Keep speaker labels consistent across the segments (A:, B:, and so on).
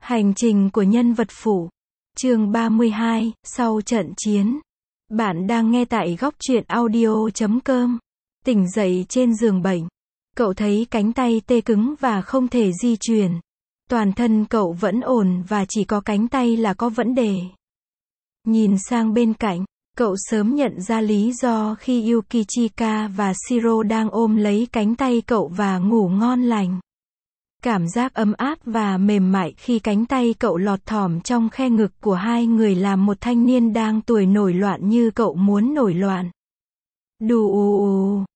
A: Hành trình của nhân vật phụ. Chương 32, sau trận chiến. Bạn đang nghe tại góc truyện audio.com. Tỉnh dậy trên giường bệnh. Cậu thấy cánh tay tê cứng và không thể di chuyển. Toàn thân cậu vẫn ổn và chỉ có cánh tay là có vấn đề. Nhìn sang bên cạnh, cậu sớm nhận ra lý do khi Yukichika và Shiro đang ôm lấy cánh tay cậu và ngủ ngon lành. Cảm giác ấm áp và mềm mại khi cánh tay cậu lọt thỏm trong khe ngực của hai người làm một thanh niên đang tuổi nổi loạn như cậu muốn nổi loạn. Đù ù ù,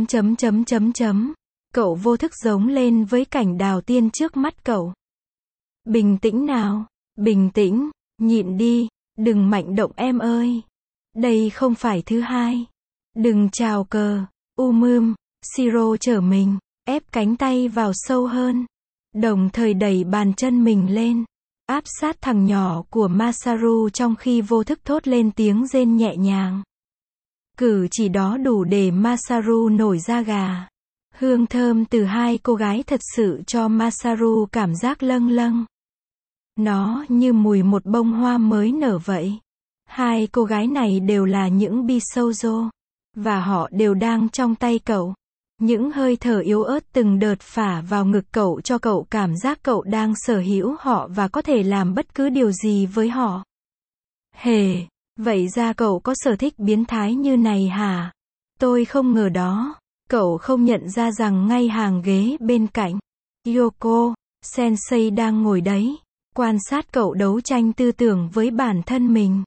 A: Cậu vô thức giống lên với cảnh đào tiên trước mắt cậu. Bình tĩnh nào, bình tĩnh, nhịn đi, đừng mạnh động em ơi. Đây không phải thứ hai. Đừng chào cờ, Shiro trở mình, ép cánh tay vào sâu hơn. Đồng thời đẩy bàn chân mình lên, áp sát thằng nhỏ của Masaru trong khi vô thức thốt lên tiếng rên nhẹ nhàng. Cử chỉ đó đủ để Masaru nổi da gà. Hương thơm từ hai cô gái thật sự cho Masaru cảm giác lâng lâng. Nó như mùi một bông hoa mới nở vậy. Hai cô gái này đều là những Bisoujo, và họ đều đang trong tay cậu. Những hơi thở yếu ớt từng đợt phả vào ngực cậu cho cậu cảm giác cậu đang sở hữu họ và có thể làm bất cứ điều gì với họ. Hề, vậy ra cậu có sở thích biến thái như này hả? Tôi không ngờ đó. Cậu không nhận ra rằng ngay hàng ghế bên cạnh, Yoko Sensei đang ngồi đấy, quan sát cậu đấu tranh tư tưởng với bản thân mình.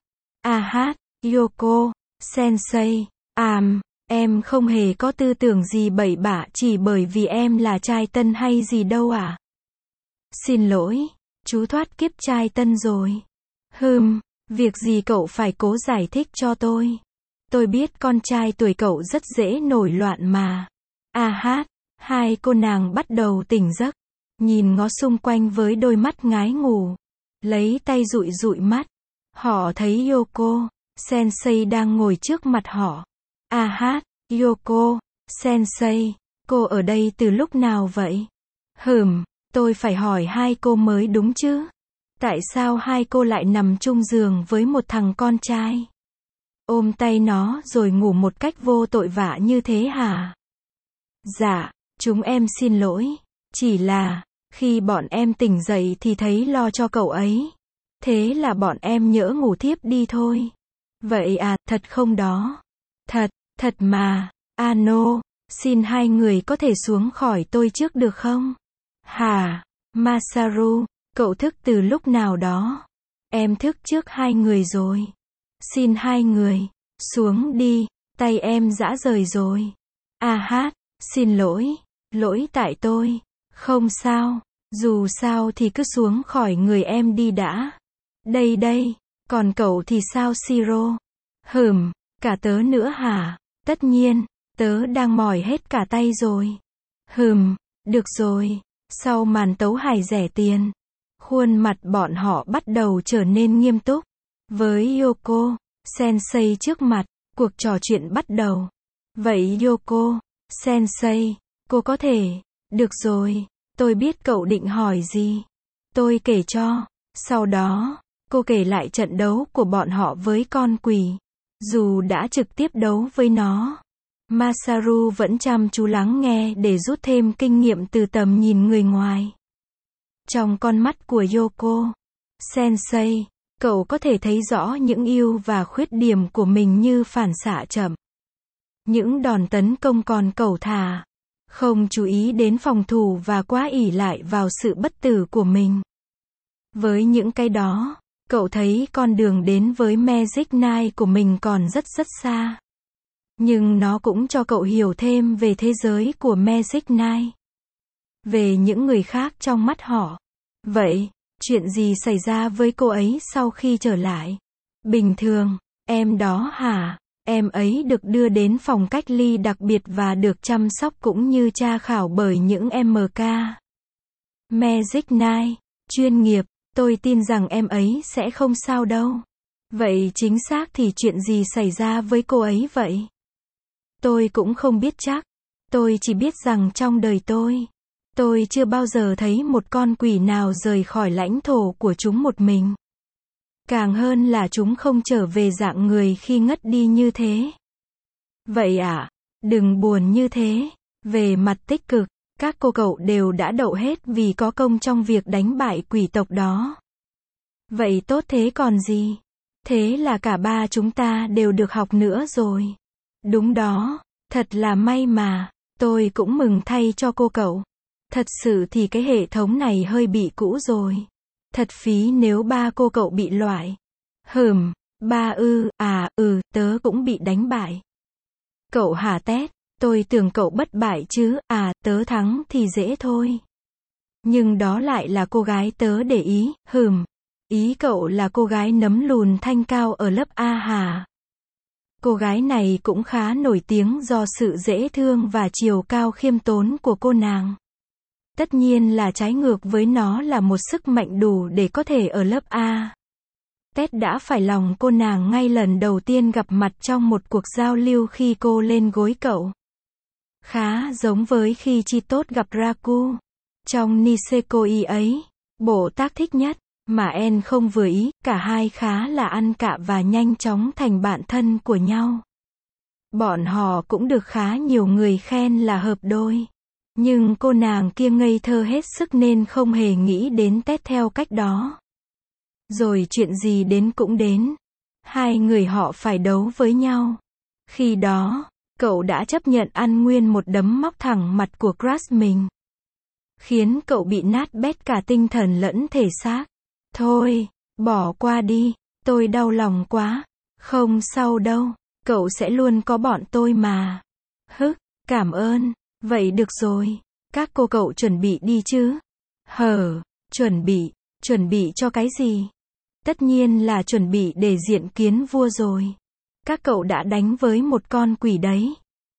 A: Yoko Sensei, em không hề có tư tưởng gì bậy bạ chỉ bởi vì em là trai tân hay gì đâu à? Xin lỗi, chú thoát kiếp trai tân rồi. Việc gì cậu phải cố giải thích cho tôi. Tôi biết con trai tuổi cậu rất dễ nổi loạn mà. Hai cô nàng bắt đầu tỉnh giấc, nhìn ngó xung quanh với đôi mắt ngái ngủ. Lấy tay dụi dụi mắt. Họ thấy Yoko Sensei đang ngồi trước mặt họ. Yoko Sensei, cô ở đây từ lúc nào vậy? Tôi phải hỏi hai cô mới đúng chứ. Tại sao hai cô lại nằm chung giường với một thằng con trai? Ôm tay nó rồi ngủ một cách vô tội vạ như thế hả? Dạ, chúng em xin lỗi. Chỉ là, khi bọn em tỉnh dậy thì thấy lo cho cậu ấy. Thế là bọn em nhỡ ngủ thiếp đi thôi. Vậy à, thật không đó? Thật mà. No, xin hai người có thể xuống khỏi tôi trước được không? Hả? Masaru, cậu thức từ lúc nào đó? Em thức trước hai người rồi. Xin hai người, xuống đi, tay em rã rời rồi. Xin lỗi, lỗi tại tôi. Không sao, dù sao thì cứ xuống khỏi người em đi đã. Đây, còn cậu thì sao Shiro? Cả tớ nữa hả? Tất nhiên, tớ đang mỏi hết cả tay rồi. Được rồi, sau màn tấu hài rẻ tiền, khuôn mặt bọn họ bắt đầu trở nên nghiêm túc. Với Yoko Sensei trước mặt, cuộc trò chuyện bắt đầu. Vậy Yoko Sensei, cô có thể... Được rồi, tôi biết cậu định hỏi gì. Tôi kể cho. Sau đó, cô kể lại trận đấu của bọn họ với con quỷ. Dù đã trực tiếp đấu với nó, Masaru vẫn chăm chú lắng nghe để rút thêm kinh nghiệm từ tầm nhìn người ngoài. Trong con mắt của Yoko Sensei, cậu có thể thấy rõ những ưu và khuyết điểm của mình như phản xạ chậm, những đòn tấn công còn cẩu thả, không chú ý đến phòng thủ và quá ỷ lại vào sự bất tử của mình. Với những cái đó, cậu thấy con đường đến với Magic Knight của mình còn rất xa. Nhưng nó cũng cho cậu hiểu thêm về thế giới của Magic Knight, về những người khác trong mắt họ. Vậy, chuyện gì xảy ra với cô ấy sau khi trở lại? Bình thường, em đó hả? Em ấy được đưa đến phòng cách ly đặc biệt và được chăm sóc cũng như tra khảo bởi những MK Magic Knight chuyên nghiệp. Tôi tin rằng em ấy sẽ không sao đâu. Vậy chính xác thì chuyện gì xảy ra với cô ấy vậy? Tôi cũng không biết chắc. Tôi chỉ biết rằng trong đời tôi Tôi chưa bao giờ thấy một con quỷ nào rời khỏi lãnh thổ của chúng một mình. Càng hơn là chúng không trở về dạng người khi ngất đi như thế. Vậy ạ, đừng buồn như thế. Về mặt tích cực, các cô cậu đều đã đậu hết vì có công trong việc đánh bại quỷ tộc đó. Vậy tốt thế còn gì? Thế là cả ba chúng ta đều được học nữa rồi. Đúng đó, thật là may mà, tôi cũng mừng thay cho cô cậu. Thật sự thì cái hệ thống này hơi bị cũ rồi. Thật phí nếu ba cô cậu bị loại. Ba tớ cũng bị đánh bại. Cậu hả Tét, tôi tưởng cậu bất bại chứ, tớ thắng thì dễ thôi. Nhưng đó lại là cô gái tớ để ý, ý cậu là cô gái nấm lùn thanh cao ở lớp A hả? Cô gái này cũng khá nổi tiếng do sự dễ thương và chiều cao khiêm tốn của cô nàng. Tất nhiên là trái ngược với nó là một sức mạnh đủ để có thể ở lớp A. Ted đã phải lòng cô nàng ngay lần đầu tiên gặp mặt trong một cuộc giao lưu khi cô lên gối cậu. Khá giống với khi Chitot gặp Raku. Trong Nisekoi ấy, bộ tác thích nhất, mà En không vừa ý, cả hai khá là ăn cạ và nhanh chóng thành bạn thân của nhau. Bọn họ cũng được khá nhiều người khen là hợp đôi. Nhưng cô nàng kia ngây thơ hết sức nên không hề nghĩ đến Ted theo cách đó. Rồi chuyện gì đến cũng đến. Hai người họ phải đấu với nhau. Khi đó, cậu đã chấp nhận ăn nguyên một đấm móc thẳng mặt của crush mình. Khiến cậu bị nát bét cả tinh thần lẫn thể xác. Thôi, bỏ qua đi, tôi đau lòng quá. Không sao đâu, cậu sẽ luôn có bọn tôi mà. Cảm ơn. Vậy được rồi, các cô cậu chuẩn bị đi chứ? Chuẩn bị cho cái gì? Tất nhiên là chuẩn bị để diện kiến vua rồi. Các cậu đã đánh với một con quỷ đấy.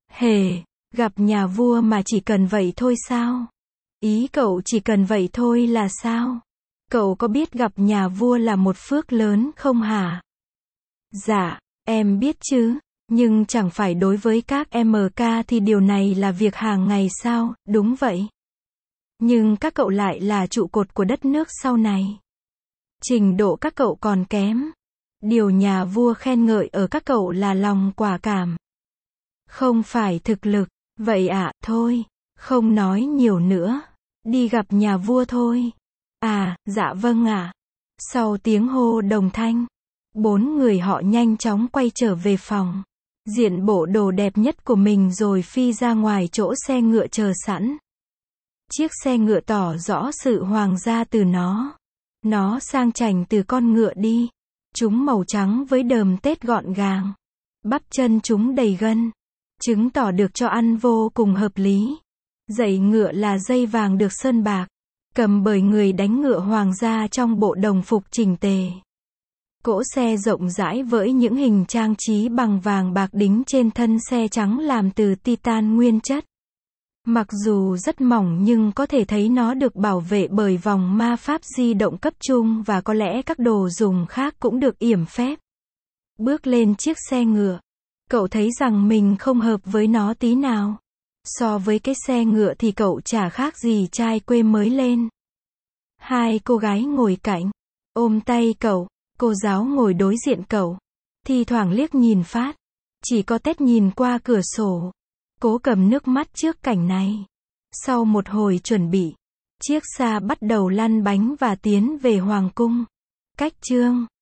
A: Gặp nhà vua mà chỉ cần vậy thôi sao? Ý cậu chỉ cần vậy thôi là sao? Cậu có biết gặp nhà vua là một phước lớn không hả? Dạ, em biết chứ. Nhưng chẳng phải đối với các MK thì điều này là việc hàng ngày sao, đúng vậy. Nhưng các cậu lại là trụ cột của đất nước sau này. Trình độ các cậu còn kém. Điều nhà vua khen ngợi ở các cậu là lòng quả cảm. Không phải thực lực. Vậy thôi, không nói nhiều nữa. Đi gặp nhà vua thôi. Dạ vâng ạ. Sau tiếng hô đồng thanh, 4 người họ nhanh chóng quay trở về phòng. Diện bộ đồ đẹp nhất của mình rồi phi ra ngoài chỗ xe ngựa chờ sẵn. Chiếc xe ngựa tỏ rõ sự hoàng gia từ nó. Nó sang chảnh từ con ngựa đi. Chúng màu trắng với đờm tết gọn gàng. Bắp chân chúng đầy gân. Chứng tỏ được cho ăn vô cùng hợp lý. Dãy ngựa là dây vàng được sơn bạc. Cầm bởi người đánh ngựa hoàng gia trong bộ đồng phục chỉnh tề. Cỗ xe rộng rãi với những hình trang trí bằng vàng bạc đính trên thân xe trắng làm từ titan nguyên chất. Mặc dù rất mỏng nhưng có thể thấy nó được bảo vệ bởi vòng ma pháp di động cấp trung và có lẽ các đồ dùng khác cũng được yểm phép. Bước lên chiếc xe ngựa, cậu thấy rằng mình không hợp với nó tí nào. So với cái xe ngựa thì cậu chả khác gì trai quê mới lên. Hai cô gái ngồi cạnh, ôm tay cậu. Cô giáo ngồi đối diện cậu. Thi thoảng liếc nhìn phát. Chỉ có Tết nhìn qua cửa sổ. Cố cầm nước mắt trước cảnh này. Sau một hồi chuẩn bị, chiếc xa bắt đầu lăn bánh và tiến về hoàng cung. Cách chương